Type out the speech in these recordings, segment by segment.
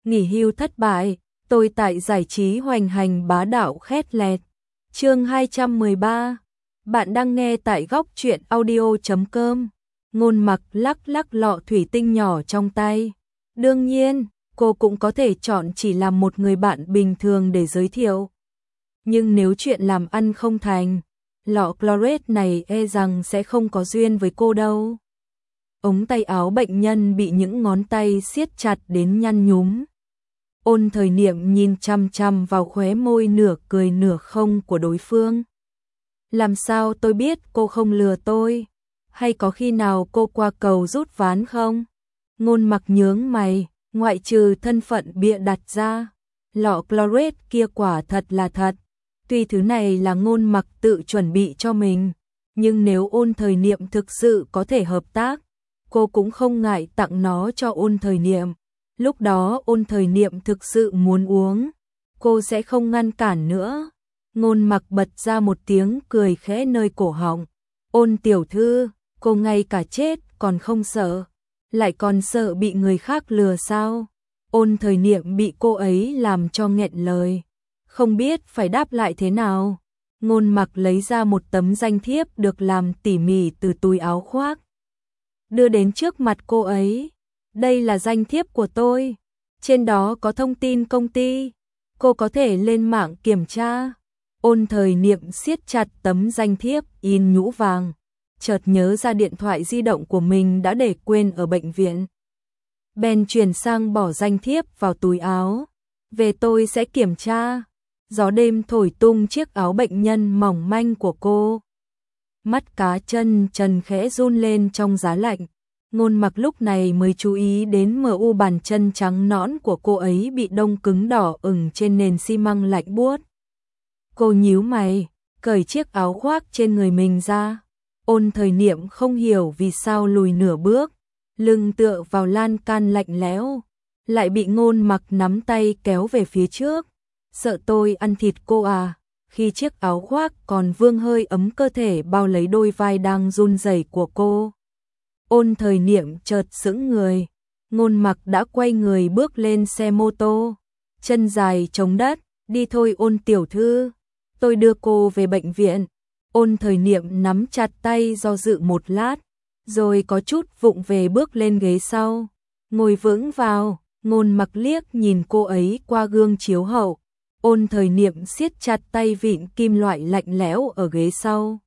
nghỉ hưu thất bại, tôi tại giải trí hoành hành bá đạo khét lẹt. Chương 213. Bạn đang nghe tại góc truyện audio.com. Ngôn Mặc lắc lắc lọ thủy tinh nhỏ trong tay. Đương nhiên, cô cũng có thể chọn chỉ làm một người bạn bình thường để giới thiệu. Nhưng nếu chuyện làm ăn không thành, lọ chlorate này e rằng sẽ không có duyên với cô đâu. Ống tay áo bệnh nhân bị những ngón tay siết chặt đến nhăn nhúm. Ôn Thời Niệm nhìn chăm chăm vào khóe môi nửa cười nửa không của đối phương. Làm sao tôi biết cô không lừa tôi? Hay có khi nào cô qua cầu rút ván không? Ngôn Mặc nhướng mày, ngoại trừ thân phận bịa đặt ra, lọ chlorate kia quả thật là thật. Tuy thứ này là Ngôn Mặc tự chuẩn bị cho mình, nhưng nếu Ôn Thời Niệm thực sự có thể hợp tác, cô cũng không ngại tặng nó cho Ôn Thời Niệm. Lúc đó Ôn Thời Niệm thực sự muốn uống, cô sẽ không ngăn cản nữa. Ngôn Mặc bật ra một tiếng cười khẽ nơi cổ họng. Ôn tiểu thư, cô ngay cả chết còn không sợ, lại còn sợ bị người khác lừa sao? Ôn Thời Niệm bị cô ấy làm cho nghẹn lời, không biết phải đáp lại thế nào. Ngôn Mặc lấy ra một tấm danh thiếp được làm tỉ mỉ từ túi áo khoác, đưa đến trước mặt cô ấy. Đây là danh thiếp của tôi, trên đó có thông tin công ty, cô có thể lên mạng kiểm tra. Ôn Thời Niệm siết chặt tấm danh thiếp in nhũ vàng, chợt nhớ ra điện thoại di động của mình đã để quên ở bệnh viện. Bèn chuyển sang bỏ danh thiếp vào túi áo. Về tôi sẽ kiểm tra. Gió đêm thổi tung chiếc áo bệnh nhân mỏng manh của cô. Mắt cá chân trần khẽ run lên trong giá lạnh. Ngôn Mặc lúc này mới chú ý đến mu bàn chân trắng nõn của cô ấy bị đông cứng đỏ ửng trên nền xi măng lạnh buốt. Cô nhíu mày, cởi chiếc áo khoác trên người mình ra. Ôn Thời Niệm không hiểu vì sao lùi nửa bước, lưng tựa vào lan can lạnh lẽo, lại bị Ngôn Mặc nắm tay kéo về phía trước. Sợ tôi ăn thịt cô à? Khi chiếc áo khoác còn vương hơi ấm cơ thể bao lấy đôi vai đang run rẩy của cô. Ôn Thời Niệm chợt sững người. Ngôn Mặc đã quay người bước lên xe mô tô, chân dài chống đất. Đi thôi Ôn tiểu thư, tôi đưa cô về bệnh viện. Ôn Thời Niệm nắm chặt tay do dự một lát, rồi có chút vụng về bước lên ghế sau, ngồi vững vào. Ngôn Mặc liếc nhìn cô ấy qua gương chiếu hậu. Ôn Thời Niệm siết chặt tay vịn kim loại lạnh lẽo ở ghế sau,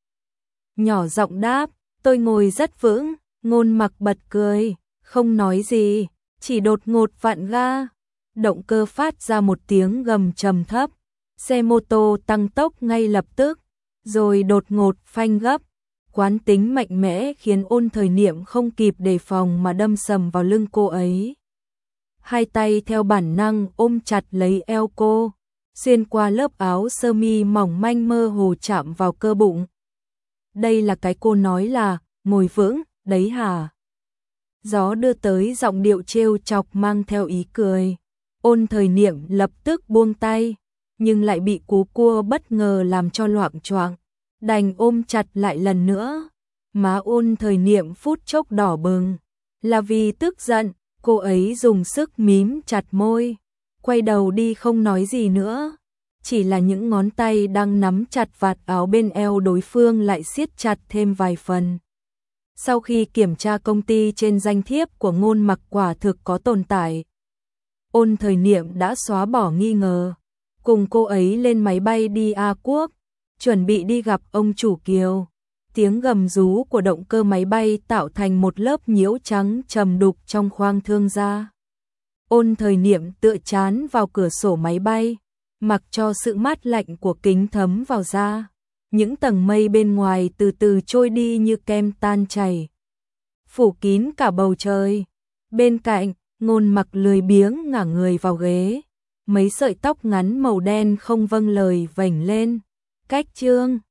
nhỏ giọng đáp, tôi ngồi rất vững. Ngôn Mặc bật cười, không nói gì, chỉ đột ngột vặn ga. Động cơ phát ra một tiếng gầm trầm thấp, xe mô tô tăng tốc ngay lập tức, rồi đột ngột phanh gấp. Quán tính mạnh mẽ khiến Ôn Thời Niệm không kịp đề phòng mà đâm sầm vào lưng cô ấy. Hai tay theo bản năng ôm chặt lấy eo cô, xuyên qua lớp áo sơ mi mỏng manh mơ hồ chạm vào cơ bụng. Đây là cái cô nói là ngồi vững đấy hả? Gió đưa tới giọng điệu trêu chọc mang theo ý cười. Ôn Thời Niệm lập tức buông tay, nhưng lại bị cú cua bất ngờ làm cho loạng choạng, đành ôm chặt lại lần nữa. Má Ôn Thời Niệm phút chốc đỏ bừng, là vì tức giận. Cô ấy dùng sức mím chặt môi, quay đầu đi không nói gì nữa, chỉ là những ngón tay đang nắm chặt vạt áo bên eo đối phương lại siết chặt thêm vài phần. Sau khi kiểm tra công ty trên danh thiếp của Ngôn Mặc quả thực có tồn tại, Ôn Thời Niệm đã xóa bỏ nghi ngờ, cùng cô ấy lên máy bay đi A Quốc, chuẩn bị đi gặp ông chủ Kiều. Tiếng gầm rú của động cơ máy bay tạo thành một lớp nhiễu trắng trầm đục trong khoang thương gia. Ôn Thời Niệm tựa chán vào cửa sổ máy bay, mặc cho sự mát lạnh của kính thấm vào da. Những tầng mây bên ngoài từ từ trôi đi như kem tan chảy, phủ kín cả bầu trời. Bên cạnh, Ngôn Mặc lười biếng ngả người vào ghế, mấy sợi tóc ngắn màu đen không vâng lời vểnh lên. Cách chương